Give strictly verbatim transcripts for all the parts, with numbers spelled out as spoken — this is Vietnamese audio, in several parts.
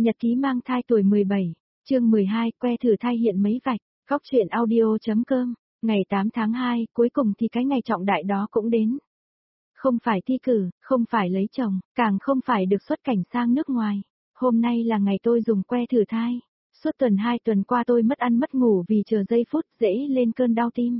Nhật ký mang thai tuổi mười bảy, chương mười hai, que thử thai hiện mấy vạch, góc truyện audio.com, ngày tám tháng hai, cuối cùng thì cái ngày trọng đại đó cũng đến. Không phải thi cử, không phải lấy chồng, càng không phải được xuất cảnh sang nước ngoài. Hôm nay là ngày tôi dùng que thử thai. Suốt tuần hai tuần qua tôi mất ăn mất ngủ vì chờ giây phút dễ lên cơn đau tim.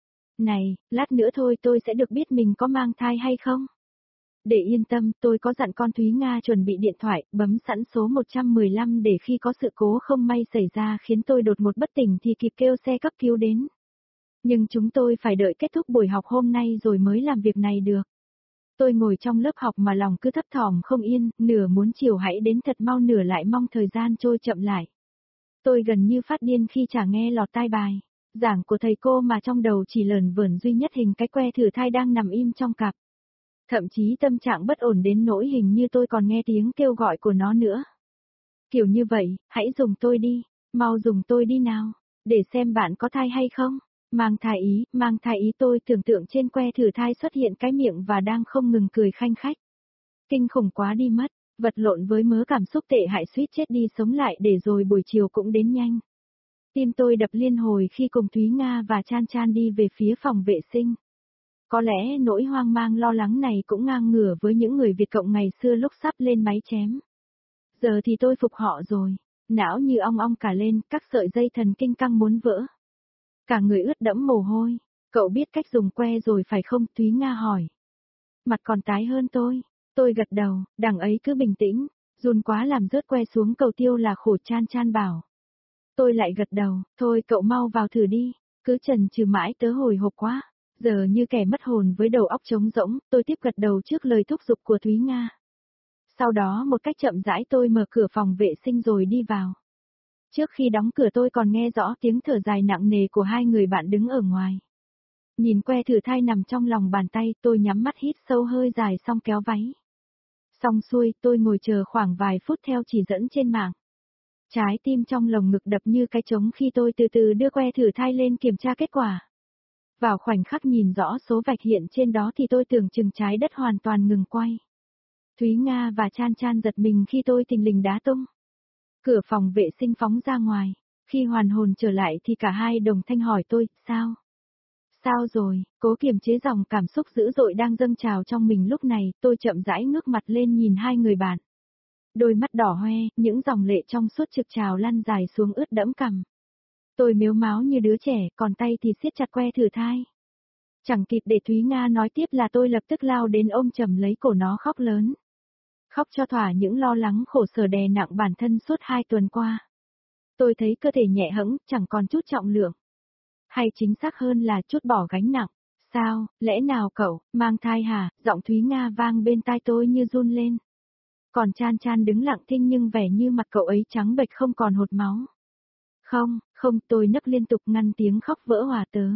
Này, lát nữa thôi tôi sẽ được biết mình có mang thai hay không? Để yên tâm, tôi có dặn con Thúy Nga chuẩn bị điện thoại, bấm sẵn số một một năm để khi có sự cố không may xảy ra khiến tôi đột ngột bất tỉnh thì kịp kêu xe cấp cứu đến. Nhưng chúng tôi phải đợi kết thúc buổi học hôm nay rồi mới làm việc này được. Tôi ngồi trong lớp học mà lòng cứ thấp thỏm không yên, nửa muốn chiều hãy đến thật mau nửa lại mong thời gian trôi chậm lại. Tôi gần như phát điên khi chả nghe lọt tai bài giảng của thầy cô mà trong đầu chỉ lởn vởn duy nhất hình cái que thử thai đang nằm im trong cặp. Thậm chí tâm trạng bất ổn đến nỗi hình như tôi còn nghe tiếng kêu gọi của nó nữa. Kiểu như vậy, hãy dùng tôi đi, mau dùng tôi đi nào, để xem bạn có thai hay không. Mang thai ý, mang thai ý tôi tưởng tượng trên que thử thai xuất hiện cái miệng và đang không ngừng cười khanh khách. Kinh khủng quá đi mất, vật lộn với mớ cảm xúc tệ hại suýt chết đi sống lại để rồi buổi chiều cũng đến nhanh. Tim tôi đập liên hồi khi cùng Thúy Nga và Chan Chan đi về phía phòng vệ sinh. Có lẽ nỗi hoang mang lo lắng này cũng ngang ngửa với những người Việt Cộng ngày xưa lúc sắp lên máy chém. Giờ thì tôi phục họ rồi, não như ong ong cả lên, các sợi dây thần kinh căng muốn vỡ. Cả người ướt đẫm mồ hôi, cậu biết cách dùng que rồi phải không? Thúy Nga hỏi. Mặt còn tái hơn tôi, tôi gật đầu, đằng ấy cứ bình tĩnh, run quá làm rớt que xuống cầu tiêu là khổ. Chan Chan bảo. Tôi lại gật đầu, thôi cậu mau vào thử đi, cứ chần chừ mãi tớ hồi hộp quá. Giờ như kẻ mất hồn với đầu óc trống rỗng, tôi tiếp gật đầu trước lời thúc giục của Thúy Nga. Sau đó một cách chậm rãi tôi mở cửa phòng vệ sinh rồi đi vào. Trước khi đóng cửa tôi còn nghe rõ tiếng thở dài nặng nề của hai người bạn đứng ở ngoài. Nhìn que thử thai nằm trong lòng bàn tay, tôi nhắm mắt hít sâu hơi dài xong kéo váy. Xong xuôi, tôi ngồi chờ khoảng vài phút theo chỉ dẫn trên mạng. Trái tim trong lồng ngực đập như cái trống khi tôi từ từ đưa que thử thai lên kiểm tra kết quả. Vào khoảnh khắc nhìn rõ số vạch hiện trên đó thì tôi tưởng chừng trái đất hoàn toàn ngừng quay. Thúy Nga và Chan Chan giật mình khi tôi thình lình đá tung. Cửa phòng vệ sinh phóng ra ngoài, khi hoàn hồn trở lại thì cả hai đồng thanh hỏi tôi, sao? Sao rồi? Cố kiềm chế dòng cảm xúc dữ dội đang dâng trào trong mình lúc này, tôi chậm rãi ngước mặt lên nhìn hai người bạn. Đôi mắt đỏ hoe, những dòng lệ trong suốt trực trào lăn dài xuống ướt đẫm cằm. Tôi mếu máo như đứa trẻ, còn tay thì siết chặt que thử thai. Chẳng kịp để Thúy Nga nói tiếp là tôi lập tức lao đến ôm chầm lấy cổ nó khóc lớn. Khóc cho thỏa những lo lắng khổ sở đè nặng bản thân suốt hai tuần qua. Tôi thấy cơ thể nhẹ hẫng, chẳng còn chút trọng lượng. Hay chính xác hơn là chút bỏ gánh nặng. Sao, lẽ nào cậu, mang thai hả? Giọng Thúy Nga vang bên tai tôi như run lên. Còn Chan Chan đứng lặng thinh nhưng vẻ như mặt cậu ấy trắng bệch không còn hột máu. Không, không, tôi nấc liên tục ngăn tiếng khóc vỡ hòa tớ.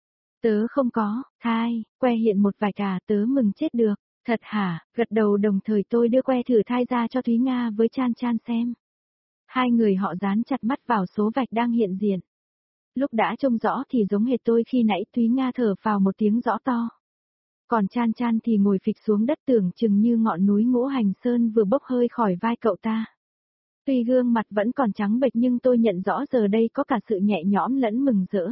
Tớ không có, thai, que hiện một vài cả tớ mừng chết được. Thật hả? Gật đầu đồng thời tôi đưa que thử thai ra cho Thúy Nga với Chan Chan xem. Hai người họ dán chặt mắt vào số vạch đang hiện diện. Lúc đã trông rõ thì giống hệt tôi khi nãy. Thúy Nga thở vào một tiếng rõ to. Còn Chan Chan thì ngồi phịch xuống đất tưởng chừng như ngọn núi Ngũ Hành Sơn vừa bốc hơi khỏi vai cậu ta. Tuy gương mặt vẫn còn trắng bệch nhưng tôi nhận rõ giờ đây có cả sự nhẹ nhõm lẫn mừng rỡ.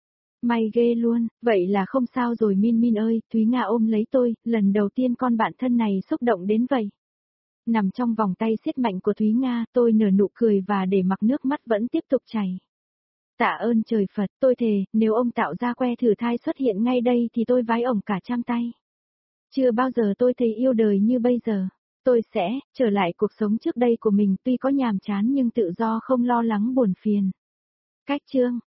May ghê luôn, vậy là không sao rồi Min Min ơi. Thúy Nga ôm lấy tôi, lần đầu tiên con bạn thân này xúc động đến vậy. Nằm trong vòng tay siết mạnh của Thúy Nga, tôi nở nụ cười và để mặc nước mắt vẫn tiếp tục chảy. Tạ ơn trời Phật, tôi thề, nếu ông tạo ra que thử thai xuất hiện ngay đây thì tôi vái ông cả trăm tay. Chưa bao giờ tôi thấy yêu đời như bây giờ. Tôi sẽ trở lại cuộc sống trước đây của mình, tuy có nhàm chán nhưng tự do không lo lắng buồn phiền. Cách chương